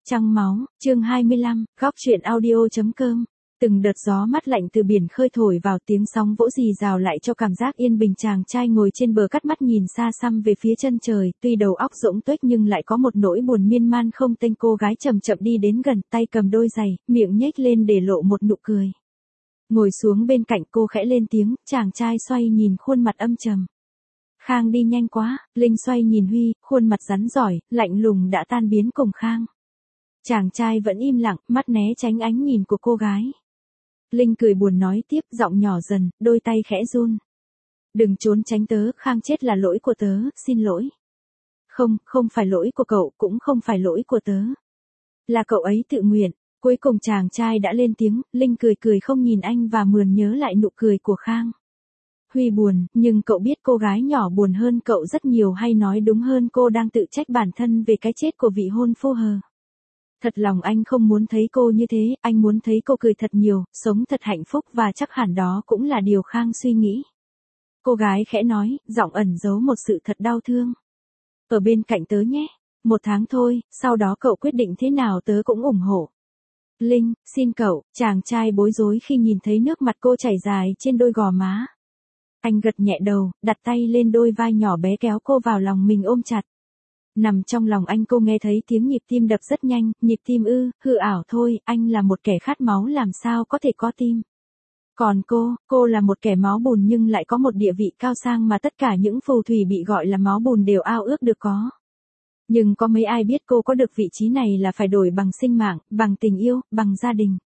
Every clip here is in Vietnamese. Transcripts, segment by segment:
Trăng máu, chương 25, góc truyện audio.com. Từng đợt gió mát lạnh từ biển khơi thổi vào, tiếng sóng vỗ rì rào lại cho cảm giác yên bình. Chàng trai ngồi trên bờ cắt mắt nhìn xa xăm về phía chân trời, tuy đầu óc rỗng tuếch nhưng lại có một nỗi buồn miên man không tên. Cô gái chậm chậm đi đến gần, tay cầm đôi giày, miệng nhếch lên để lộ một nụ cười. Ngồi xuống bên cạnh cô khẽ lên tiếng, chàng trai xoay nhìn khuôn mặt âm trầm. Khang đi nhanh quá. Linh xoay nhìn Huy, khuôn mặt rắn giỏi, lạnh lùng đã tan biến cùng Khang. Chàng trai vẫn im lặng, mắt né tránh ánh nhìn của cô gái. Linh cười buồn nói tiếp, giọng nhỏ dần, đôi tay khẽ run. Đừng trốn tránh tớ, Khang chết là lỗi của tớ, xin lỗi. Không phải lỗi của cậu, cũng không phải lỗi của tớ. Là cậu ấy tự nguyện. Cuối cùng chàng trai đã lên tiếng, Linh cười không nhìn anh và mườn nhớ lại nụ cười của Khang. Huy buồn, nhưng cậu biết cô gái nhỏ buồn hơn cậu rất nhiều, hay nói đúng hơn cô đang tự trách bản thân về cái chết của vị hôn phu hờ. Thật lòng anh không muốn thấy cô như thế, anh muốn thấy cô cười thật nhiều, sống thật hạnh phúc, và chắc hẳn đó cũng là điều Khang suy nghĩ. Cô gái khẽ nói, giọng ẩn giấu một sự thật đau thương. Ở bên cạnh tớ nhé, 1 tháng thôi, sau đó cậu quyết định thế nào tớ cũng ủng hộ. Linh, xin cậu. Chàng trai bối rối khi nhìn thấy nước mặt cô chảy dài trên đôi gò má. Anh gật nhẹ đầu, đặt tay lên đôi vai nhỏ bé kéo cô vào lòng mình ôm chặt. Nằm trong lòng anh, cô nghe thấy tiếng nhịp tim đập rất nhanh, nhịp tim hư ảo thôi, anh là một kẻ khát máu làm sao có thể có tim. Còn cô là một kẻ máu bùn nhưng lại có một địa vị cao sang mà tất cả những phù thủy bị gọi là máu bùn đều ao ước được có. Nhưng có mấy ai biết cô có được vị trí này là phải đổi bằng sinh mạng, bằng tình yêu, bằng gia đình.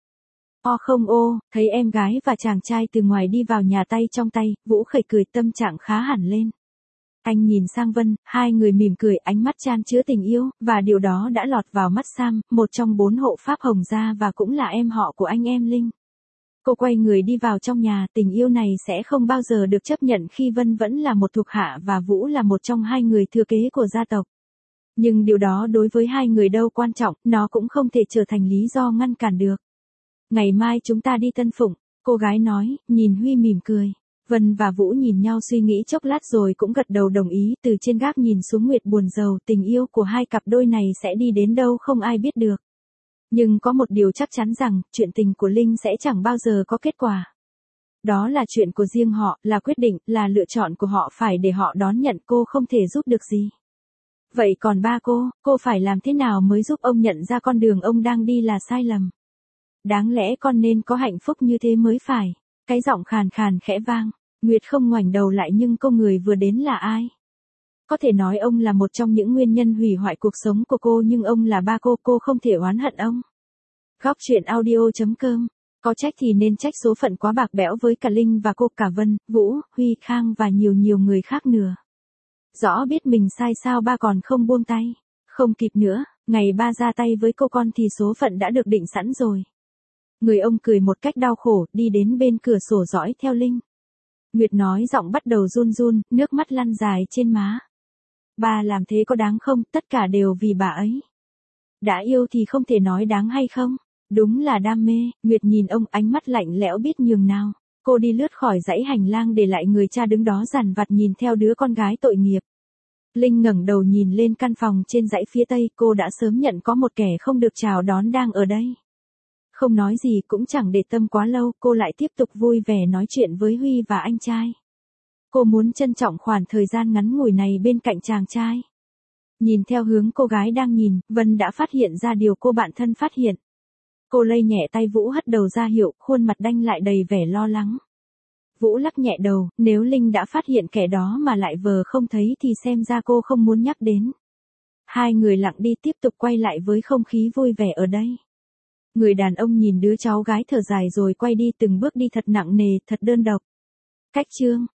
Thấy em gái và chàng trai từ ngoài đi vào nhà tay trong tay, Vũ Khởi cười, tâm trạng khá hẳn lên. Anh nhìn sang Vân, hai người mỉm cười, ánh mắt chan chứa tình yêu, và điều đó đã lọt vào mắt Sam, một trong 4 hộ pháp Hồng gia và cũng là em họ của anh em Linh. Cô quay người đi vào trong nhà, tình yêu này sẽ không bao giờ được chấp nhận khi Vân vẫn là một thuộc hạ và Vũ là một trong 2 người thừa kế của gia tộc. Nhưng điều đó đối với 2 người đâu quan trọng, nó cũng không thể trở thành lý do ngăn cản được. Ngày mai chúng ta đi Tân Phụng, cô gái nói, nhìn Huy mỉm cười. Vân và Vũ nhìn nhau suy nghĩ chốc lát rồi cũng gật đầu đồng ý. Từ trên gác nhìn xuống Nguyệt buồn rầu, tình yêu của 2 cặp đôi này sẽ đi đến đâu không ai biết được. Nhưng có một điều chắc chắn rằng, chuyện tình của Linh sẽ chẳng bao giờ có kết quả. Đó là chuyện của riêng họ, là quyết định, là lựa chọn của họ, phải để họ đón nhận, cô không thể giúp được gì. Vậy còn ba cô phải làm thế nào mới giúp ông nhận ra con đường ông đang đi là sai lầm? Đáng lẽ con nên có hạnh phúc như thế mới phải. Cái giọng khàn khàn khẽ vang. Nguyệt không ngoảnh đầu lại, nhưng cô người vừa đến là ai? Có thể nói ông là một trong những nguyên nhân hủy hoại cuộc sống của cô, nhưng ông là ba cô không thể oán hận ông. Góc truyện audio.com. Có trách thì nên trách số phận quá bạc bẽo với cả Linh và cô, cả Vân, Vũ, Huy, Khang và nhiều người khác nữa. Rõ biết mình sai sao ba còn không buông tay. Không kịp nữa, ngày ba ra tay với cô con thì số phận đã được định sẵn rồi. Người ông cười một cách đau khổ, đi đến bên cửa sổ dõi theo Linh. Nguyệt nói, giọng bắt đầu run, nước mắt lăn dài trên má. Ba làm thế có đáng không, tất cả đều vì bà ấy. Đã yêu thì không thể nói đáng hay không, đúng là đam mê. Nguyệt nhìn ông, ánh mắt lạnh lẽo biết nhường nào. Cô đi lướt khỏi dãy hành lang để lại người cha đứng đó dằn vặt nhìn theo đứa con gái tội nghiệp. Linh ngẩng đầu nhìn lên căn phòng trên dãy phía tây, cô đã sớm nhận có một kẻ không được chào đón đang ở đây. Không nói gì, cũng chẳng để tâm quá lâu, cô lại tiếp tục vui vẻ nói chuyện với Huy và anh trai. Cô muốn trân trọng khoảng thời gian ngắn ngủi này bên cạnh chàng trai. Nhìn theo hướng cô gái đang nhìn, Vân đã phát hiện ra điều cô bạn thân phát hiện. Cô lay nhẹ tay Vũ, hất đầu ra hiệu, khuôn mặt đanh lại đầy vẻ lo lắng. Vũ lắc nhẹ đầu, nếu Linh đã phát hiện kẻ đó mà lại vờ không thấy thì xem ra cô không muốn nhắc đến. 2 người lặng đi, tiếp tục quay lại với không khí vui vẻ ở đây. Người đàn ông nhìn đứa cháu gái thở dài rồi quay đi, từng bước đi thật nặng nề, thật đơn độc. Cách chương